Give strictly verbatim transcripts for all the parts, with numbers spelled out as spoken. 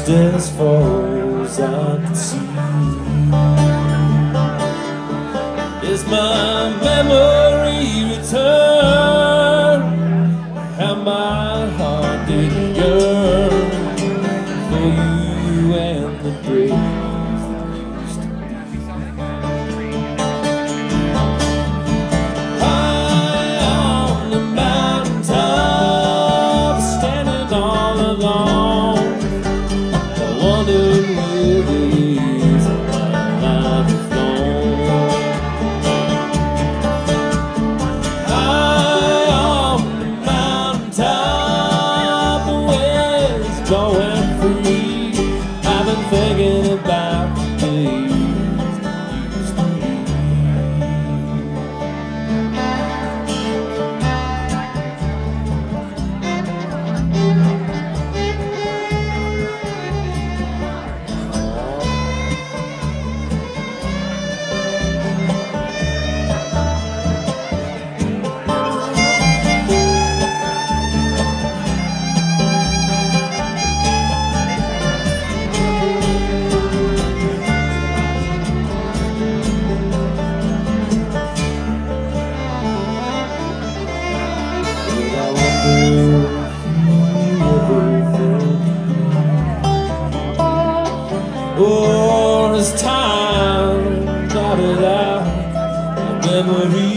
just as far as I can see. Is my memory return? How my heart did yearn for you and the days that used to be. High on the mountaintop, standing all alone, I wondered where the years of my life have flown. High on the mountaintop, the wind's blowing free. I've been thinking about the days that used to be. Or as time blotted out my memory,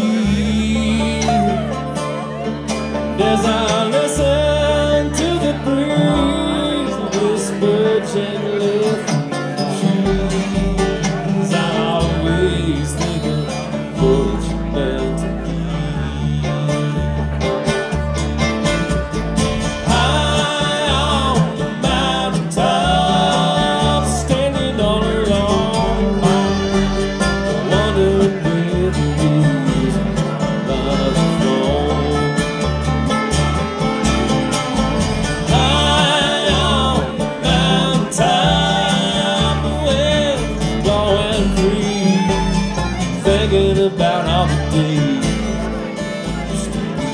as I listen to the breeze whisper gently through the trees, I always think of what you meant to me. High on the mountaintop, standing all alone, I wondered where the years of my life have flown. High on the mountaintop, the wind's blowing free, thinking about all the days that used to be.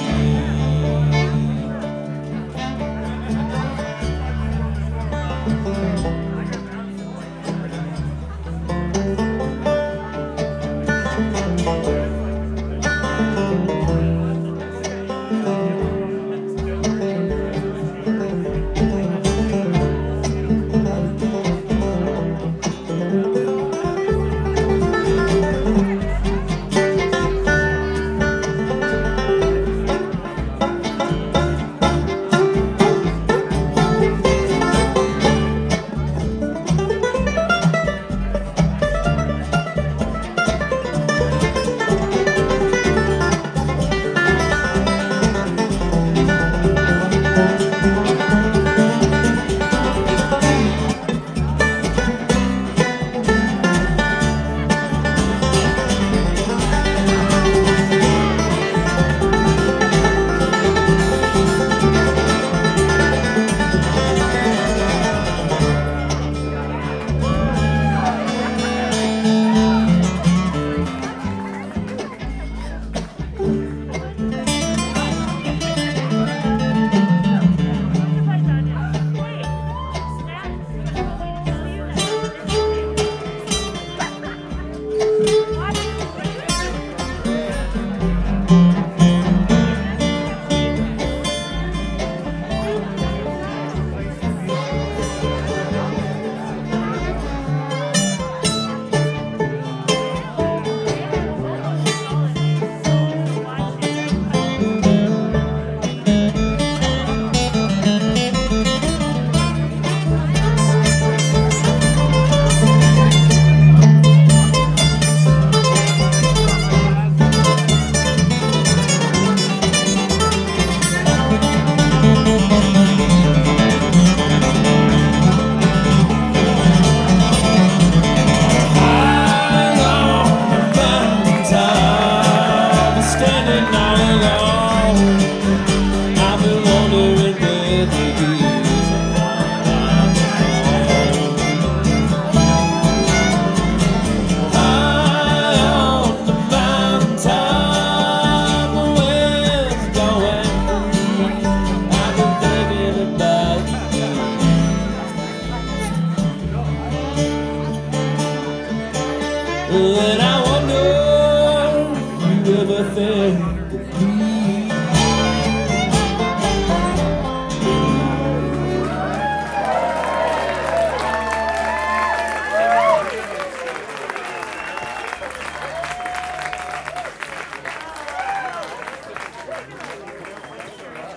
And I wonder if you ever think of me.